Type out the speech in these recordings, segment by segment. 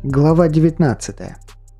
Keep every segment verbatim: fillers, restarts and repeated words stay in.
Глава девятнадцатая.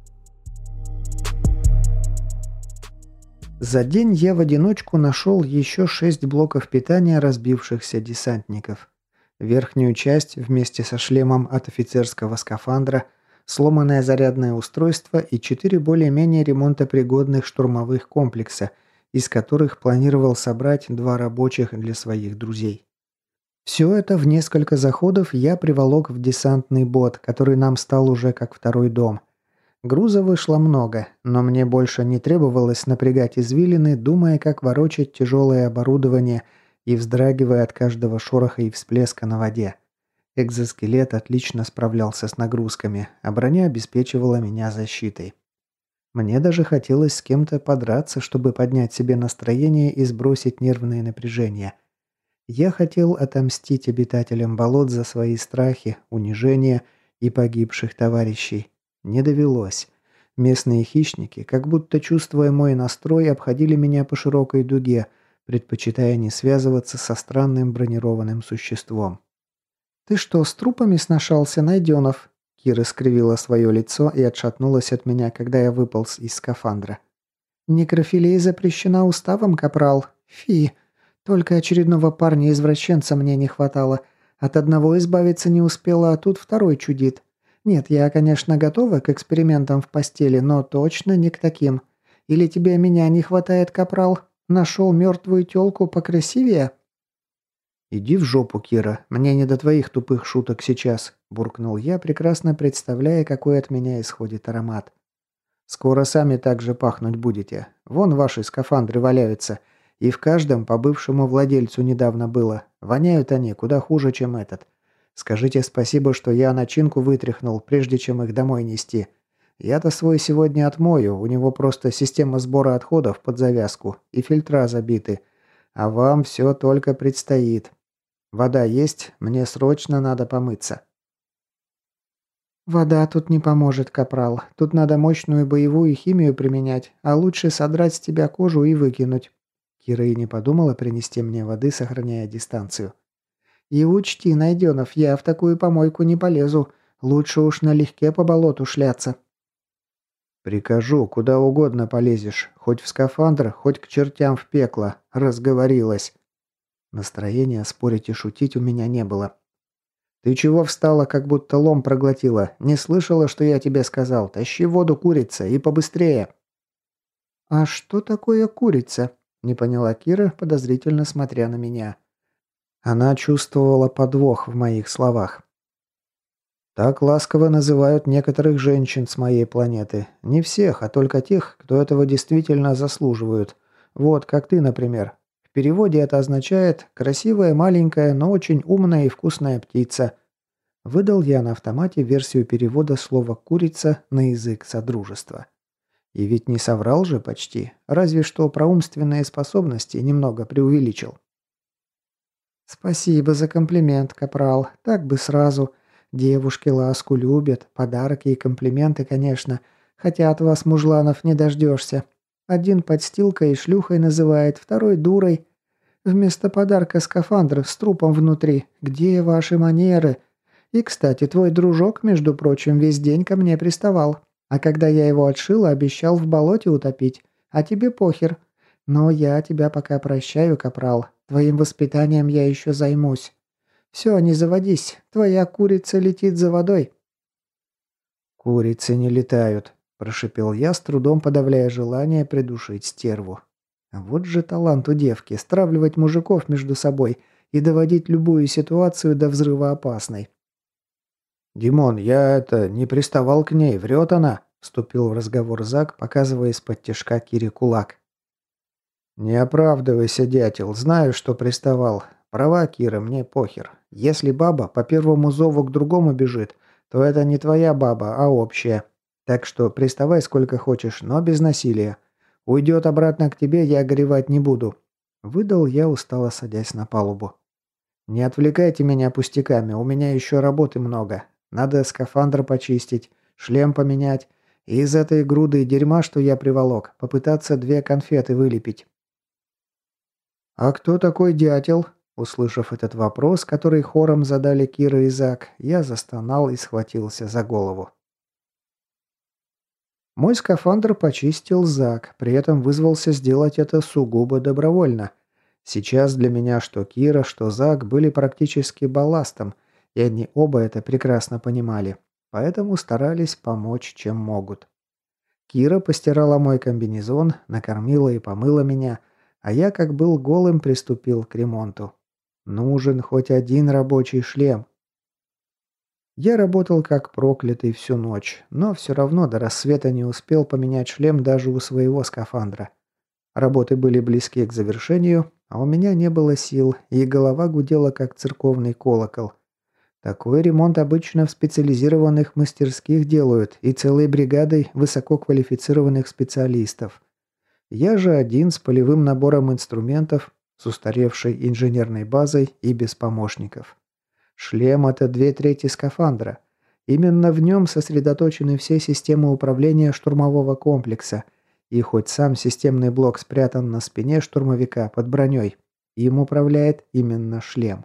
За день я в одиночку нашел еще шесть блоков питания разбившихся десантников. Верхнюю часть вместе со шлемом от офицерского скафандра, сломанное зарядное устройство и четыре более-менее ремонтопригодных штурмовых комплекса, из которых планировал собрать два рабочих для своих друзей. Все это в несколько заходов я приволок в десантный бот, который нам стал уже как второй дом. Груза вышло много, но мне больше не требовалось напрягать извилины, думая, как ворочать тяжелое оборудование и вздрагивая от каждого шороха и всплеска на воде. Экзоскелет отлично справлялся с нагрузками, а броня обеспечивала меня защитой. Мне даже хотелось с кем-то подраться, чтобы поднять себе настроение и сбросить нервное напряжение. Я хотел отомстить обитателям болот за свои страхи, унижения и погибших товарищей. Не довелось. Местные хищники, как будто чувствуя мой настрой, обходили меня по широкой дуге, предпочитая не связываться со странным бронированным существом. «Ты что, с трупами сношался, Найденов?» Кира скривила свое лицо и отшатнулась от меня, когда я выполз из скафандра. «Некрофилия запрещена уставом, капрал. Фи. Только очередного парня-извращенца мне не хватало. От одного избавиться не успела, а тут второй чудит. Нет, я, конечно, готова к экспериментам в постели, но точно не к таким. Или тебе меня не хватает, капрал? Нашел мертвую тёлку покрасивее?» «Иди в жопу, Кира. Мне не до твоих тупых шуток сейчас», – буркнул я, прекрасно представляя, какой от меня исходит аромат. «Скоро сами так же пахнуть будете. Вон ваши скафандры валяются. И в каждом по бывшему владельцу недавно было. Воняют они куда хуже, чем этот. Скажите спасибо, что я начинку вытряхнул, прежде чем их домой нести. Я-то свой сегодня отмою, у него просто система сбора отходов под завязку и фильтра забиты. А вам все только предстоит. Вода есть, мне срочно надо помыться». «Вода тут не поможет, капрал. Тут надо мощную боевую химию применять, а лучше содрать с тебя кожу и выкинуть». Кира и не подумала принести мне воды, сохраняя дистанцию. «И учти, Найденов, я в такую помойку не полезу. Лучше уж налегке по болоту шляться». «Прикажу, куда угодно полезешь. Хоть в скафандр, хоть к чертям в пекло. Разговорилась». Настроения спорить и шутить у меня не было. «Ты чего встала, как будто лом проглотила? Не слышала, что я тебе сказал? Тащи воду, курица, и побыстрее!» «А что такое курица?» – не поняла Кира, подозрительно смотря на меня. Она чувствовала подвох в моих словах. «Так ласково называют некоторых женщин с моей планеты. Не всех, а только тех, кто этого действительно заслуживают. Вот, как ты, например. В переводе это означает «красивая, маленькая, но очень умная и вкусная птица». Выдал я на автомате версию перевода слова «курица» на язык содружества. И ведь не соврал же почти, разве что про умственные способности немного преувеличил. «Спасибо за комплимент, капрал. Так бы сразу. Девушки ласку любят, подарки и комплименты, конечно, хотя от вас, мужланов, не дождешься. Один подстилкой и шлюхой называет, второй дурой. Вместо подарка скафандр с трупом внутри. Где ваши манеры? И, кстати, твой дружок, между прочим, весь день ко мне приставал. А когда я его отшила, обещал в болоте утопить. А тебе похер. Но я тебя пока прощаю, капрал. Твоим воспитанием я еще займусь. Все, не заводись. Твоя курица летит за водой». «Курицы не летают», – прошипел я, с трудом подавляя желание придушить стерву. Вот же талант у девки – стравливать мужиков между собой и доводить любую ситуацию до взрыва опасной. «Димон, я это, не приставал к ней, врет она», – вступил в разговор Зак, показывая из-под тишка Кире кулак. «Не оправдывайся, дятел, знаю, что приставал. Права, Кира, мне похер. Если баба по первому зову к другому бежит, то это не твоя баба, а общая. Так что приставай сколько хочешь, но без насилия. Уйдет обратно к тебе, я горевать не буду». Выдал я, устало садясь на палубу. «Не отвлекайте меня пустяками, у меня еще работы много. Надо скафандр почистить, шлем поменять и из этой груды дерьма, что я приволок, попытаться две конфеты вылепить». «А кто такой дятел?» Услышав этот вопрос, который хором задали Кира и Зак, я застонал и схватился за голову. Мой скафандр почистил Зак, при этом вызвался сделать это сугубо добровольно. Сейчас для меня что Кира, что Зак были практически балластом, и они оба это прекрасно понимали, поэтому старались помочь, чем могут. Кира постирала мой комбинезон, накормила и помыла меня, а я, как был голым, приступил к ремонту. Нужен хоть один рабочий шлем. Я работал как проклятый всю ночь, но все равно до рассвета не успел поменять шлем даже у своего скафандра. Работы были близки к завершению, а у меня не было сил, и голова гудела как церковный колокол. Такой ремонт обычно в специализированных мастерских делают и целой бригадой высококвалифицированных специалистов. Я же один с полевым набором инструментов, с устаревшей инженерной базой и без помощников. Шлем – это две трети скафандра. Именно в нем сосредоточены все системы управления штурмового комплекса, и хоть сам системный блок спрятан на спине штурмовика под броней, им управляет именно шлем.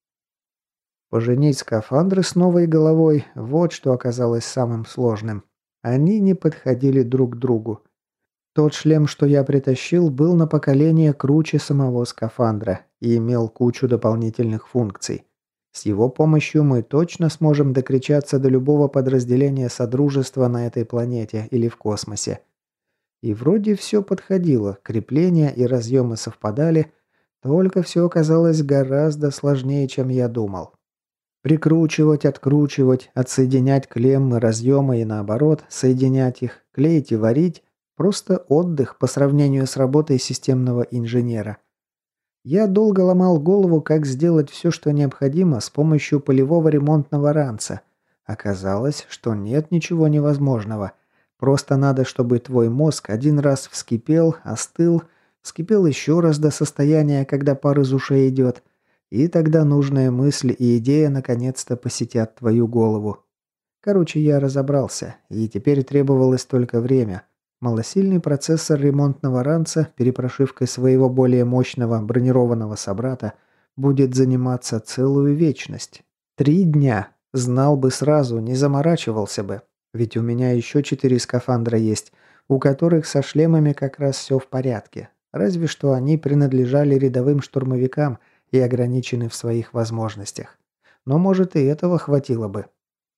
Поженить скафандры с новой головой – вот что оказалось самым сложным. Они не подходили друг к другу. Тот шлем, что я притащил, был на поколение круче самого скафандра и имел кучу дополнительных функций. С его помощью мы точно сможем докричаться до любого подразделения Содружества на этой планете или в космосе. И вроде все подходило, крепления и разъемы совпадали, только все оказалось гораздо сложнее, чем я думал. Прикручивать, откручивать, отсоединять клеммы, разъемы и наоборот, соединять их, клеить и варить – просто отдых по сравнению с работой системного инженера. Я долго ломал голову, как сделать все, что необходимо, с помощью полевого ремонтного ранца. Оказалось, что нет ничего невозможного. Просто надо, чтобы твой мозг один раз вскипел, остыл, вскипел еще раз до состояния, когда пар из ушей идет, и тогда нужная мысль и идея наконец-то посетят твою голову. Короче, я разобрался, и теперь требовалось только время. Малосильный процессор ремонтного ранца перепрошивкой своего более мощного бронированного собрата будет заниматься целую вечность. Три дня. Знал бы сразу, не заморачивался бы. Ведь у меня еще четыре скафандра есть, у которых со шлемами как раз все в порядке. Разве что они принадлежали рядовым штурмовикам и ограничены в своих возможностях. Но может и этого хватило бы.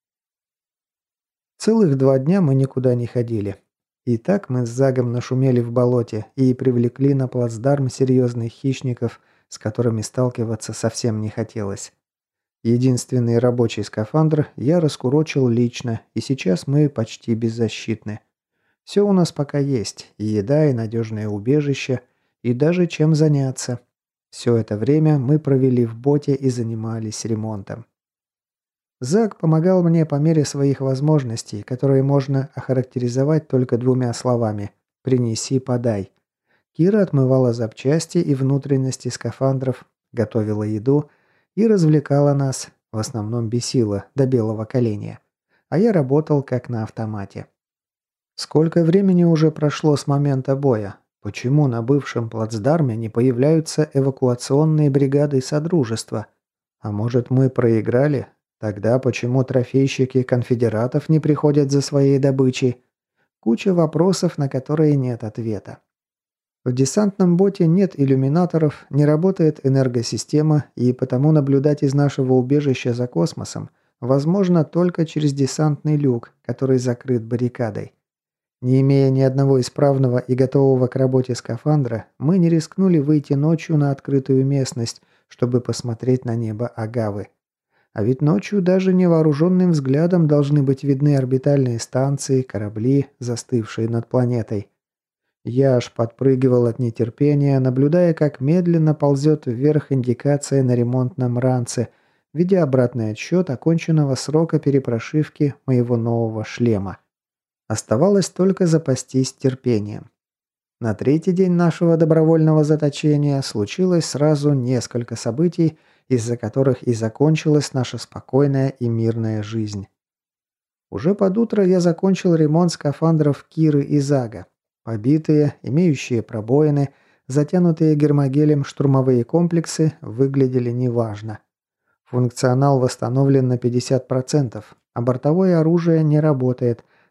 Целых два дня мы никуда не ходили. И так мы с Загом нашумели в болоте и привлекли на плацдарм серьезных хищников, с которыми сталкиваться совсем не хотелось. Единственный рабочий скафандр я раскурочил лично, и сейчас мы почти беззащитны. Все у нас пока есть, и еда, и надежное убежище, и даже чем заняться. Все это время мы провели в боте и занимались ремонтом. Зак помогал мне по мере своих возможностей, которые можно охарактеризовать только двумя словами «принеси, подай». Кира отмывала запчасти и внутренности скафандров, готовила еду и развлекала нас, в основном бесила, до белого коленя. А я работал как на автомате. Сколько времени уже прошло с момента боя? Почему на бывшем плацдарме не появляются эвакуационные бригады Содружества? А может, мы проиграли? Тогда почему трофейщики конфедератов не приходят за своей добычей? Куча вопросов, на которые нет ответа. В десантном боте нет иллюминаторов, не работает энергосистема, и потому наблюдать из нашего убежища за космосом возможно только через десантный люк, который закрыт баррикадой. Не имея ни одного исправного и готового к работе скафандра, мы не рискнули выйти ночью на открытую местность, чтобы посмотреть на небо Агавы. А ведь ночью даже невооруженным взглядом должны быть видны орбитальные станции, корабли, застывшие над планетой. Я аж подпрыгивал от нетерпения, наблюдая, как медленно ползет вверх индикация на ремонтном ранце, ведя обратный отсчет оконченного срока перепрошивки моего нового шлема. Оставалось только запастись терпением. На третий день нашего добровольного заточения случилось сразу несколько событий, из-за которых и закончилась наша спокойная и мирная жизнь. Уже под утро я закончил ремонт скафандров Киры и Зага. Побитые, имеющие пробоины, затянутые гермогелем штурмовые комплексы выглядели неважно. Функционал восстановлен на пятьдесят процентов, а бортовое оружие не работает,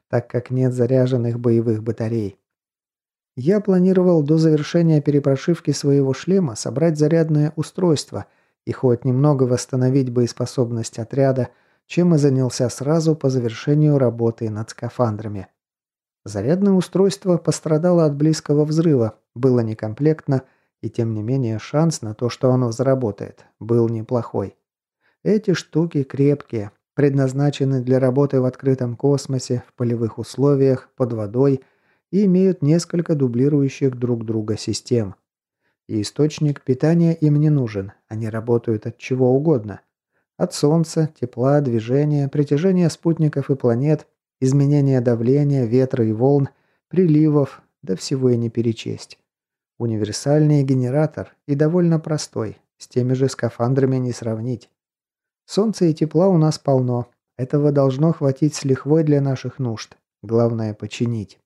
так как нет заряженных боевых батарей. Я планировал до завершения перепрошивки своего шлема собрать зарядное устройство и хоть немного восстановить боеспособность отряда, чем и занялся сразу по завершению работы над скафандрами. Зарядное устройство пострадало от близкого взрыва, было некомплектно, и тем не менее шанс на то, что оно заработает, был неплохой. Эти штуки крепкие, предназначены для работы в открытом космосе, в полевых условиях, под водой и имеют несколько дублирующих друг друга систем. И источник питания им не нужен, они работают от чего угодно. От солнца, тепла, движения, притяжения спутников и планет, изменения давления, ветра и волн, приливов, да всего и не перечесть. Универсальный генератор и довольно простой, с теми же скафандрами не сравнить. Солнца и тепла у нас полно, этого должно хватить с лихвой для наших нужд. Главное починить.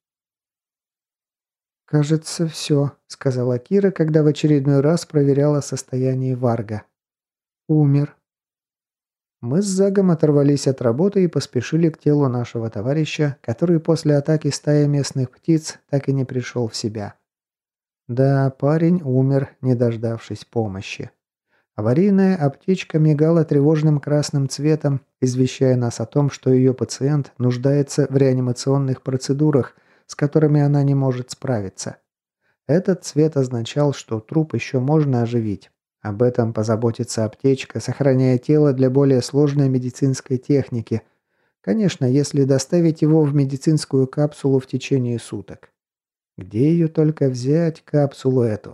«Кажется, все», — сказала Кира, когда в очередной раз проверяла состояние Варга. «Умер». Мы с Загом оторвались от работы и поспешили к телу нашего товарища, который после атаки стаи местных птиц так и не пришел в себя. Да, парень умер, не дождавшись помощи. Аварийная аптечка мигала тревожным красным цветом, извещая нас о том, что ее пациент нуждается в реанимационных процедурах, с которыми она не может справиться. Этот цвет означал, что труп еще можно оживить. Об этом позаботится аптечка, сохраняя тело для более сложной медицинской техники. Конечно, если доставить его в медицинскую капсулу в течение суток. Где ее только взять, капсулу эту?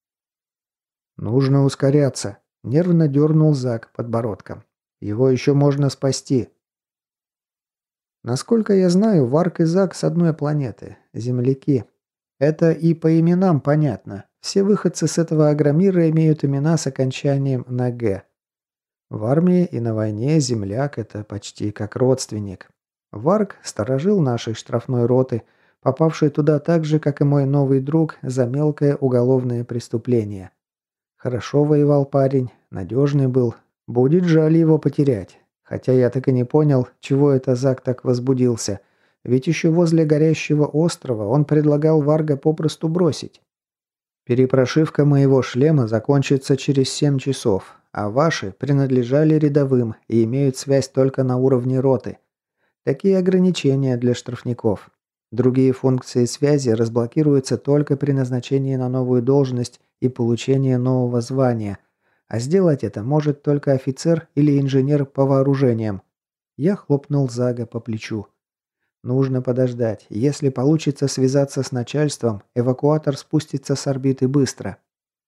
«Нужно ускоряться», — нервно дернул Зак подбородком. «Его еще можно спасти». Насколько я знаю, Варк и Зак с одной планеты, земляки. Это и по именам понятно. Все выходцы с этого агромира имеют имена с окончанием на «г». В армии и на войне земляк – это почти как родственник. Варк – сторожил нашей штрафной роты, попавший туда так же, как и мой новый друг, за мелкое уголовное преступление. Хорошо воевал парень, надежный был. Будет жаль его потерять. Хотя я так и не понял, чего это Зак так возбудился. Ведь еще возле горящего острова он предлагал Варга попросту бросить. Перепрошивка моего шлема закончится через семь часов, а ваши принадлежали рядовым и имеют связь только на уровне роты. Такие ограничения для штрафников. Другие функции связи разблокируются только при назначении на новую должность и получении нового звания, а сделать это может только офицер или инженер по вооружениям. Я хлопнул Зага по плечу. Нужно подождать. Если получится связаться с начальством, эвакуатор спустится с орбиты быстро.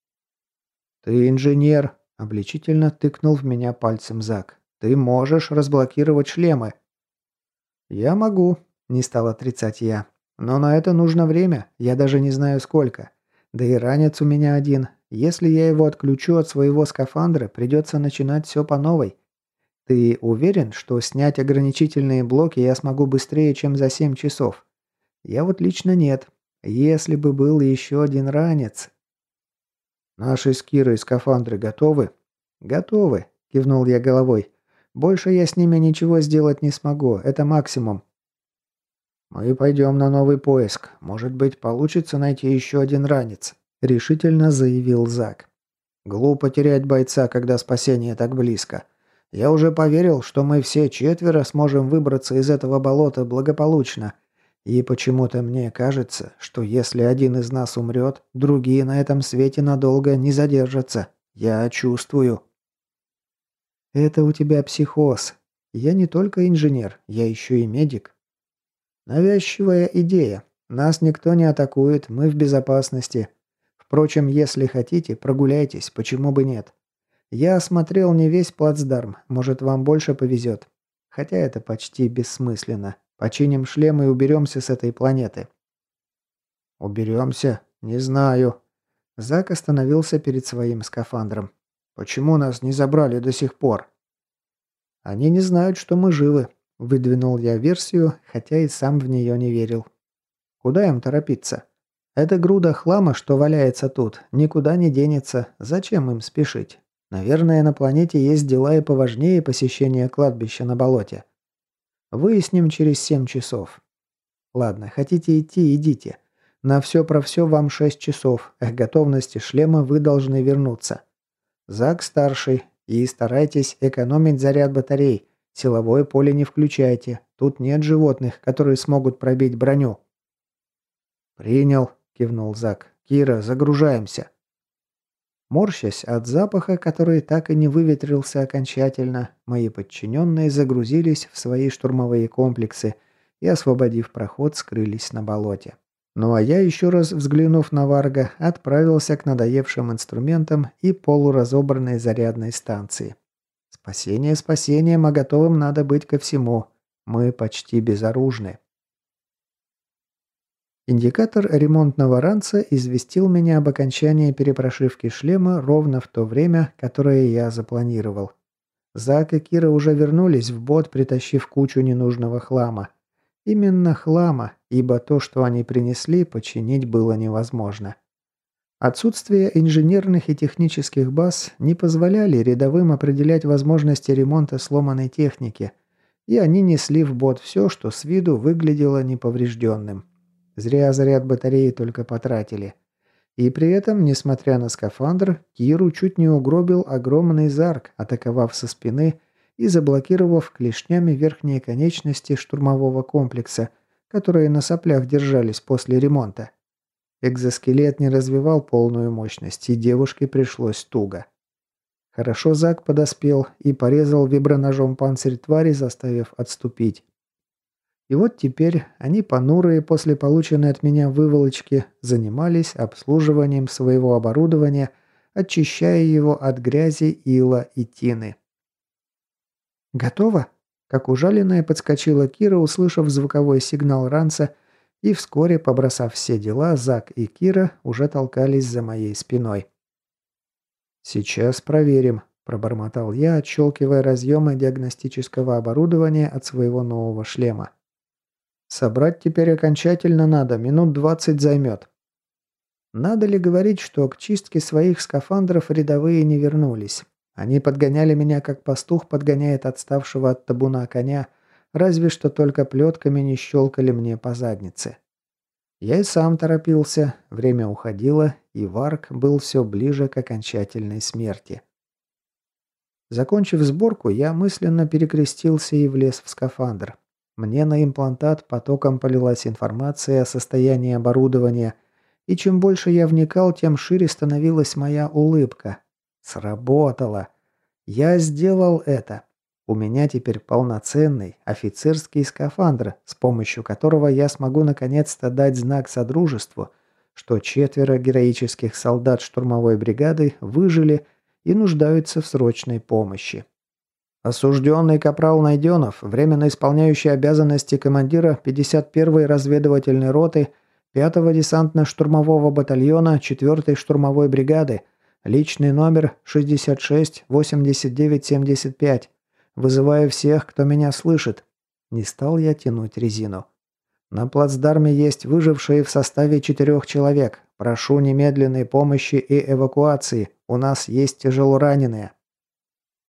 «Ты инженер», — обличительно тыкнул в меня пальцем Зак. «Ты можешь разблокировать шлемы». «Я могу», — не стал отрицать я. «Но на это нужно время, я даже не знаю сколько. Да и ранец у меня один. Если я его отключу от своего скафандра, придется начинать все по новой. Ты уверен, что снять ограничительные блоки я смогу быстрее, чем за семь часов? Я вот лично нет. Если бы был еще один ранец». «Наши с Кирой скафандры готовы?» «Готовы», — кивнул я головой. «Больше я с ними ничего сделать не смогу, это максимум». «Мы пойдем на новый поиск. Может быть, получится найти еще один ранец», — решительно заявил Зак. «Глупо терять бойца, когда спасение так близко. Я уже поверил, что мы все четверо сможем выбраться из этого болота благополучно. И почему-то мне кажется, что если один из нас умрет, другие на этом свете надолго не задержатся. Я чувствую». «Это у тебя психоз. Я не только инженер, я еще и медик». «Навязчивая идея. Нас никто не атакует, мы в безопасности. Впрочем, если хотите, прогуляйтесь, почему бы нет. Я осмотрел не весь плацдарм, может, вам больше повезет. Хотя это почти бессмысленно. Починим шлем и уберемся с этой планеты». «Уберемся? Не знаю». Зак остановился перед своим скафандром. «Почему нас не забрали до сих пор?» «Они не знают, что мы живы», — выдвинул я версию, хотя и сам в нее не верил. «Куда им торопиться? Эта груда хлама, что валяется тут, никуда не денется. Зачем им спешить? Наверное, на планете есть дела и поважнее посещения кладбища на болоте. Выясним через семь часов. Ладно, хотите идти, идите. На все про все вам шесть часов. К готовности шлема вы должны вернуться. Зак старший. И старайтесь экономить заряд батарей. Силовое поле не включайте. Тут нет животных, которые смогут пробить броню. «Принял», – кивнул Зак. «Кира, загружаемся». Морщась от запаха, который так и не выветрился окончательно, мои подчиненные загрузились в свои штурмовые комплексы и, освободив проход, скрылись на болоте. Ну а я, еще раз взглянув на Варга, отправился к надоевшим инструментам и полуразобранной зарядной станции. Спасение спасением, а готовым надо быть ко всему. Мы почти безоружны. Индикатор ремонтного ранца известил меня об окончании перепрошивки шлема ровно в то время, которое я запланировал. Зак и Кира уже вернулись в бот, притащив кучу ненужного хлама. Именно хлама, ибо то, что они принесли, починить было невозможно. Отсутствие инженерных и технических баз не позволяли рядовым определять возможности ремонта сломанной техники, и они несли в бот все, что с виду выглядело неповрежденным. Зря заряд батареи только потратили. И при этом, несмотря на скафандр, Киру чуть не угробил огромный зарк, атаковав со спины и заблокировав клешнями верхние конечности штурмового комплекса, которые на соплях держались после ремонта. Экзоскелет не развивал полную мощность, и девушке пришлось туго. Хорошо Зак подоспел и порезал виброножом панцирь твари, заставив отступить. И вот теперь они, понурые после полученной от меня выволочки, занимались обслуживанием своего оборудования, очищая его от грязи, ила и тины. «Готово?» Как ужаленная подскочила Кира, услышав звуковой сигнал ранца, и вскоре, побросав все дела, Зак и Кира уже толкались за моей спиной. «Сейчас проверим», – пробормотал я, отщелкивая разъемы диагностического оборудования от своего нового шлема. «Собрать теперь окончательно надо, минут двадцать займет». Надо ли говорить, что к чистке своих скафандров рядовые не вернулись? Они подгоняли меня, как пастух подгоняет отставшего от табуна коня, разве что только плетками не щелкали мне по заднице. Я и сам торопился, время уходило, и Варг был все ближе к окончательной смерти. Закончив сборку, я мысленно перекрестился и влез в скафандр. Мне на имплантат потоком полилась информация о состоянии оборудования, и чем больше я вникал, тем шире становилась моя улыбка. Сработало. Я сделал это. У меня теперь полноценный офицерский скафандр, с помощью которого я смогу наконец-то дать знак содружеству, что четверо героических солдат штурмовой бригады выжили и нуждаются в срочной помощи. Осужденный капрал Найденов, временно исполняющий обязанности командира пятьдесят первой разведывательной роты пятого десантно-штурмового батальона четвертой штурмовой бригады, личный номер шестьдесят шесть восемьдесят девять семьдесят пять. Вызываю всех, кто меня слышит. Не стал я тянуть резину. На плацдарме есть выжившие в составе четырех человек. Прошу немедленной помощи и эвакуации. У нас есть тяжелораненые.